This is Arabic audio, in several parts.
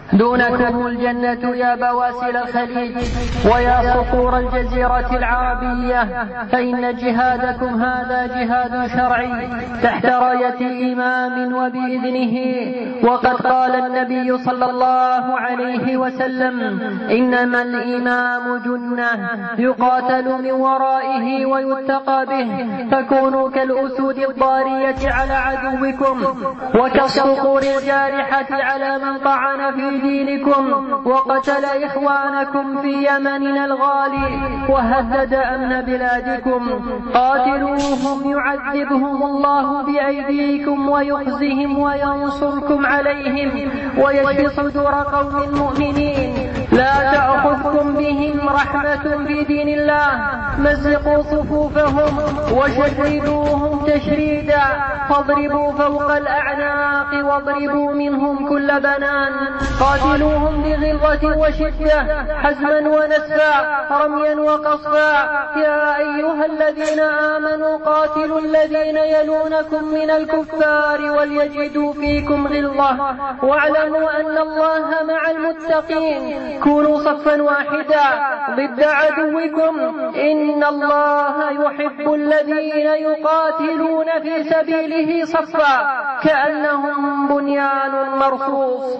دونكم الجنة يا بواسل الخليج ويا صقور الجزيرة العربية، فإن جهادكم هذا جهاد شرعي تحت راية إمام وبإذنه. وقد قال النبي صلى الله عليه وسلم: إنما الإمام جنة يقاتل من ورائه ويتقى به، فكونوا كالأسود الضارية على عدوكم وكالصقور الجارحة على من طعن في دينكم وقتل إخوانكم في يمننا الغالي وهدد أمن بلادكم. قاتلوهم يعذبهم الله بأيديكم ويخزهم وينصركم عليهم ويشفي صدور قوم مؤمنين. لا تأخذكم بهم رحمة في دين الله، مزقوا صفوفهم وشردوهم تشريدا، فاضربوا فوق الأعناق واضربوا منهم كل بنان. قاتلوهم بغلظة وشدة، حزما ونسفا، رميا وقصفا. يا أيها الذين آمنوا قاتلوا الذين يلونكم من الكفار وليجدوا فيكم غلظة واعلموا أن الله مع المتقين. كونوا صفا واحدا ضد عدوكم، إن الله يحب الذين يقاتلون في سبيله صفا كأنهم بنيان مرصوص.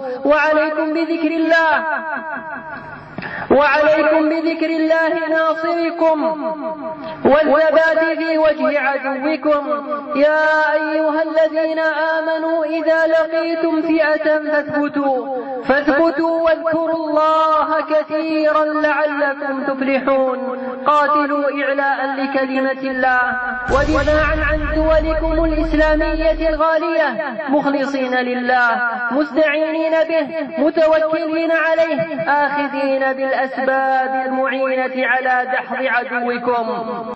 وعليكم بذكر الله ناصركم والثبات في وجه عدوكم. يا أيها الذين آمنوا إذا لقيتم فئة فاثبتوا واذكروا الله كثيرا لعلكم تفلحون. قاتلوا إعلاء لكلمة الله ودفاعا عن دولكم الإسلامية الغالية، مخلصين لله مستعينين به متوكلين عليه، آخذين بالأسباب المعينة على دحض عدوكم.